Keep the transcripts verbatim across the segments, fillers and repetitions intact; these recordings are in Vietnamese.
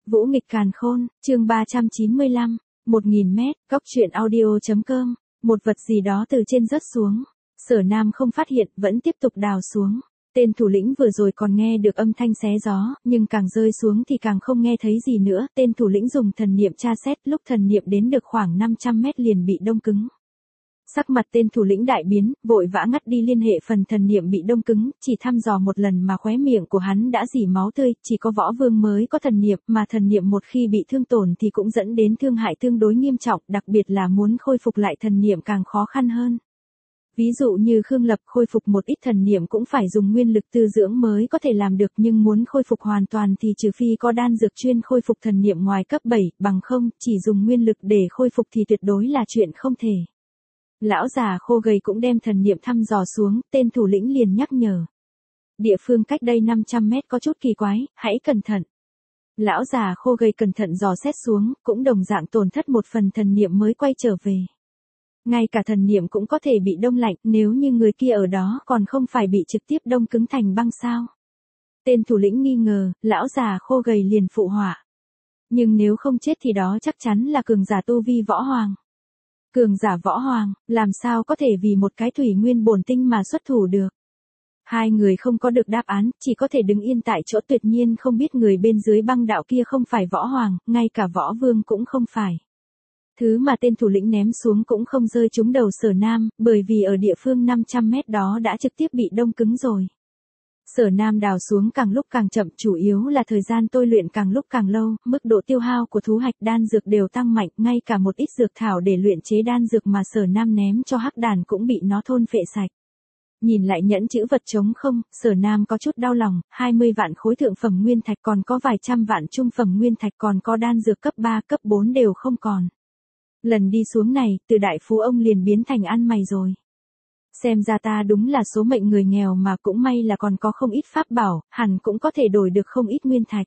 Vũ nghịch càn khôn, chương ba trăm chín mươi lăm, một nghìn mét, góc truyện audio.com, một vật gì đó từ trên rớt xuống. Sở Nam không phát hiện, vẫn tiếp tục đào xuống. Tên thủ lĩnh vừa rồi còn nghe được âm thanh xé gió, nhưng càng rơi xuống thì càng không nghe thấy gì nữa. Tên thủ lĩnh dùng thần niệm tra xét, lúc thần niệm đến được khoảng năm trăm mét liền bị đông cứng. Sắc mặt tên thủ lĩnh đại biến, vội vã ngắt đi liên hệ phần thần niệm bị đông cứng, chỉ thăm dò một lần mà khóe miệng của hắn đã rỉ máu tươi, chỉ có võ vương mới có thần niệm, mà thần niệm một khi bị thương tổn thì cũng dẫn đến thương hại tương đối nghiêm trọng, đặc biệt là muốn khôi phục lại thần niệm càng khó khăn hơn. Ví dụ như Khương Lập khôi phục một ít thần niệm cũng phải dùng nguyên lực tư dưỡng mới có thể làm được, nhưng muốn khôi phục hoàn toàn thì trừ phi có đan dược chuyên khôi phục thần niệm ngoài cấp bảy, bằng không, chỉ dùng nguyên lực để khôi phục thì tuyệt đối là chuyện không thể. Lão già khô gầy cũng đem thần niệm thăm dò xuống, tên thủ lĩnh liền nhắc nhở. Địa phương cách đây năm trăm mét có chút kỳ quái, hãy cẩn thận. Lão già khô gầy cẩn thận dò xét xuống, cũng đồng dạng tổn thất một phần thần niệm mới quay trở về. Ngay cả thần niệm cũng có thể bị đông lạnh, nếu như người kia ở đó còn không phải bị trực tiếp đông cứng thành băng sao. Tên thủ lĩnh nghi ngờ, lão già khô gầy liền phụ họa. Nhưng nếu không chết thì đó chắc chắn là cường giả tu vi võ hoàng. Cường giả võ hoàng, làm sao có thể vì một cái thủy nguyên bổn tinh mà xuất thủ được. Hai người không có được đáp án, chỉ có thể đứng yên tại chỗ, tuyệt nhiên không biết người bên dưới băng đạo kia không phải võ hoàng, ngay cả võ vương cũng không phải. Thứ mà tên thủ lĩnh ném xuống cũng không rơi trúng đầu Sở Nam, bởi vì ở địa phương năm trăm mét đó đã trực tiếp bị đông cứng rồi. Sở Nam đào xuống càng lúc càng chậm, chủ yếu là thời gian tôi luyện càng lúc càng lâu, mức độ tiêu hao của thú hạch đan dược đều tăng mạnh, ngay cả một ít dược thảo để luyện chế đan dược mà Sở Nam ném cho hắc đàn cũng bị nó thôn phệ sạch. Nhìn lại nhẫn chữ vật trống không, Sở Nam có chút đau lòng, hai mươi vạn khối thượng phẩm nguyên thạch, còn có vài trăm vạn trung phẩm nguyên thạch, còn có đan dược cấp ba, cấp bốn đều không còn. Lần đi xuống này, từ đại phú ông liền biến thành ăn mày rồi. Xem ra ta đúng là số mệnh người nghèo, mà cũng may là còn có không ít pháp bảo, hẳn cũng có thể đổi được không ít nguyên thạch.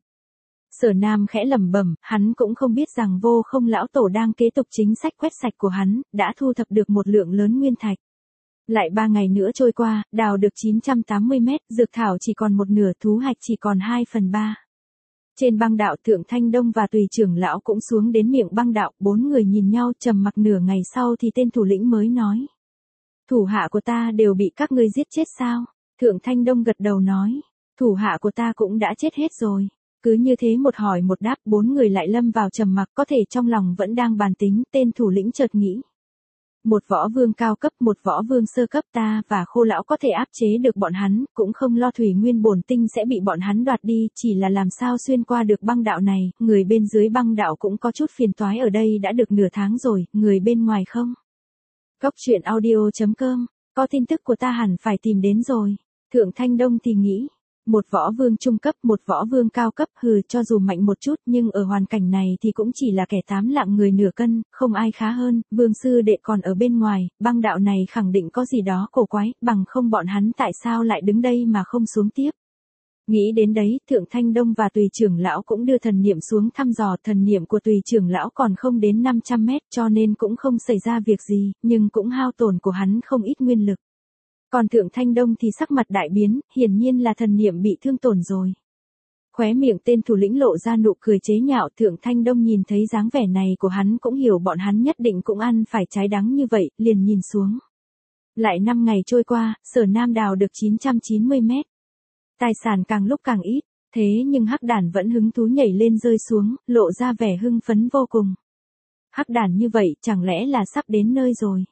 Sở Nam khẽ lẩm bẩm, hắn cũng không biết rằng Vô Không lão tổ đang kế tục chính sách quét sạch của hắn, đã thu thập được một lượng lớn nguyên thạch. Lại ba ngày nữa trôi qua, đào được chín trăm tám mươi mét, dược thảo chỉ còn một nửa, thú hạch chỉ còn hai phần ba. Trên băng đạo, Thượng Thanh Đông và Tùy trưởng lão cũng xuống đến miệng băng đạo, bốn người nhìn nhau trầm mặc nửa ngày sau thì tên thủ lĩnh mới nói. Thủ hạ của ta đều bị các ngươi giết chết sao? Thượng Thanh Đông gật đầu nói. Thủ hạ của ta cũng đã chết hết rồi. Cứ như thế một hỏi một đáp, bốn người lại lâm vào trầm mặc, có thể trong lòng vẫn đang bàn tính. Tên thủ lĩnh chợt nghĩ. Một võ vương cao cấp, một võ vương sơ cấp, ta và Khô lão có thể áp chế được bọn hắn, cũng không lo thủy nguyên bổn tinh sẽ bị bọn hắn đoạt đi, chỉ là làm sao xuyên qua được băng đạo này. Người bên dưới băng đạo cũng có chút phiền toái, ở đây đã được nửa tháng rồi, người bên ngoài không? Góc truyện audio.com, có tin tức của ta hẳn phải tìm đến rồi. Thượng Thanh Đông thì nghĩ, một võ vương trung cấp, một võ vương cao cấp, hừ, cho dù mạnh một chút nhưng ở hoàn cảnh này thì cũng chỉ là kẻ tám lạng người nửa cân, không ai khá hơn. Vương sư đệ còn ở bên ngoài, băng đạo này khẳng định có gì đó cổ quái, bằng không bọn hắn tại sao lại đứng đây mà không xuống tiếp. Nghĩ đến đấy, Thượng Thanh Đông và Tùy trưởng lão cũng đưa thần niệm xuống thăm dò. Thần niệm của Tùy trưởng lão còn không đến năm trăm mét, cho nên cũng không xảy ra việc gì, nhưng cũng hao tổn của hắn không ít nguyên lực. Còn Thượng Thanh Đông thì sắc mặt đại biến, hiển nhiên là thần niệm bị thương tổn rồi. Khóe miệng tên thủ lĩnh lộ ra nụ cười chế nhạo. Thượng Thanh Đông nhìn thấy dáng vẻ này của hắn cũng hiểu bọn hắn nhất định cũng ăn phải trái đắng như vậy, liền nhìn xuống. Lại năm ngày trôi qua, Sở Nam đào được chín trăm chín mươi mét. Tài sản càng lúc càng ít, thế nhưng hắc đản vẫn hứng thú nhảy lên rơi xuống, lộ ra vẻ hưng phấn vô cùng. Hắc đản như vậy, chẳng lẽ là sắp đến nơi rồi?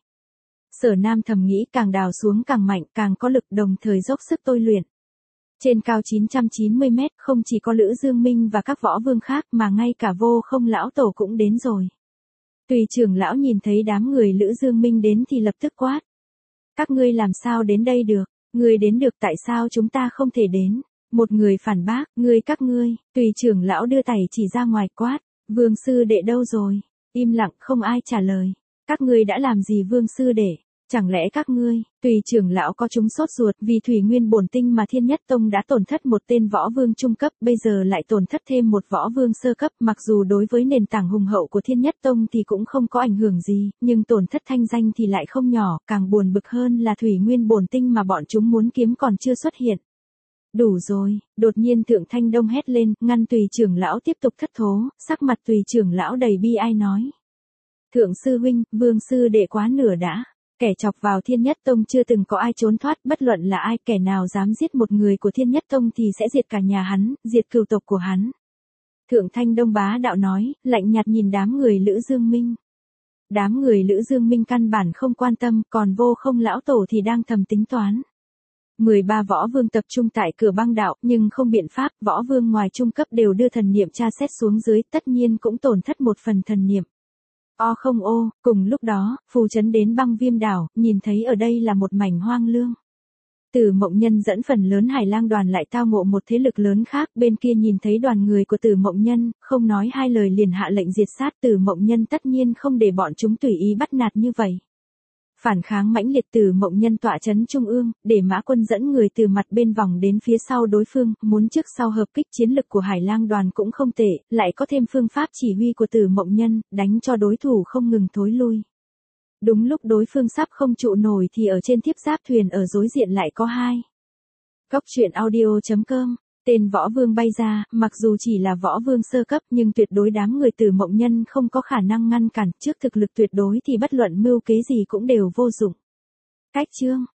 Sở Nam thầm nghĩ, càng đào xuống càng mạnh, càng có lực, đồng thời dốc sức tôi luyện. Trên cao chín trăm chín mươi mét, không chỉ có Lữ Dương Minh và các võ vương khác mà ngay cả Vô Không lão tổ cũng đến rồi. Tùy trưởng lão nhìn thấy đám người Lữ Dương Minh đến thì lập tức quát. Các ngươi làm sao đến đây được? Ngươi đến được, tại sao chúng ta không thể đến? Một người phản bác, ngươi các ngươi. Tùy trưởng lão đưa tay chỉ ra ngoài quát. Vương sư đệ đâu rồi? Im lặng, không ai trả lời. Các ngươi đã làm gì vương sư đệ? Chẳng lẽ các ngươi? Tùy trưởng lão có chúng sốt ruột, vì thủy nguyên bổn tinh mà Thiên Nhất Tông đã tổn thất một tên võ vương trung cấp, bây giờ lại tổn thất thêm một võ vương sơ cấp, mặc dù đối với nền tảng hùng hậu của Thiên Nhất Tông thì cũng không có ảnh hưởng gì, nhưng tổn thất thanh danh thì lại không nhỏ, càng buồn bực hơn là thủy nguyên bổn tinh mà bọn chúng muốn kiếm còn chưa xuất hiện. Đủ rồi, đột nhiên Thượng Thanh Đông hét lên, ngăn Tùy trưởng lão tiếp tục thất thố, sắc mặt Tùy trưởng lão đầy bi ai nói. Thượng sư huynh, Vương sư đệ quá nửa đã. Kẻ chọc vào Thiên Nhất Tông chưa từng có ai trốn thoát, bất luận là ai, kẻ nào dám giết một người của Thiên Nhất Tông thì sẽ diệt cả nhà hắn, diệt cửu tộc của hắn. Thượng Thanh Đông bá đạo nói, lạnh nhạt nhìn đám người Lữ Dương Minh. Đám người Lữ Dương Minh căn bản không quan tâm, còn Vô Không lão tổ thì đang thầm tính toán. mười ba võ vương tập trung tại cửa băng đạo, nhưng không biện pháp, võ vương ngoài trung cấp đều đưa thần niệm tra xét xuống dưới, tất nhiên cũng tổn thất một phần thần niệm. O không ô, cùng lúc đó, phù trấn đến băng viêm đảo, nhìn thấy ở đây là một mảnh hoang lương. Tử Mộng Nhân dẫn phần lớn Hải Lang đoàn lại tao ngộ một thế lực lớn khác, bên kia nhìn thấy đoàn người của Tử Mộng Nhân, không nói hai lời liền hạ lệnh diệt sát. Tử Mộng Nhân tất nhiên không để bọn chúng tùy ý bắt nạt như vậy. Phản kháng mãnh liệt. Tử Mộng Nhân tọa trấn trung ương, để Mã Quân dẫn người từ mặt bên vòng đến phía sau đối phương, muốn trước sau hợp kích. Chiến lực của Hải Lang đoàn cũng không tệ, lại có thêm phương pháp chỉ huy của Tử Mộng Nhân, đánh cho đối thủ không ngừng thối lui. Đúng lúc đối phương sắp không trụ nổi thì ở trên tiếp giáp thuyền ở đối diện lại có hai. Góc truyện audio chấm com, tên võ vương bay ra, mặc dù chỉ là võ vương sơ cấp nhưng tuyệt đối đám người Tử Mộng Nhân không có khả năng ngăn cản, trước thực lực tuyệt đối thì bất luận mưu kế gì cũng đều vô dụng. Cách chương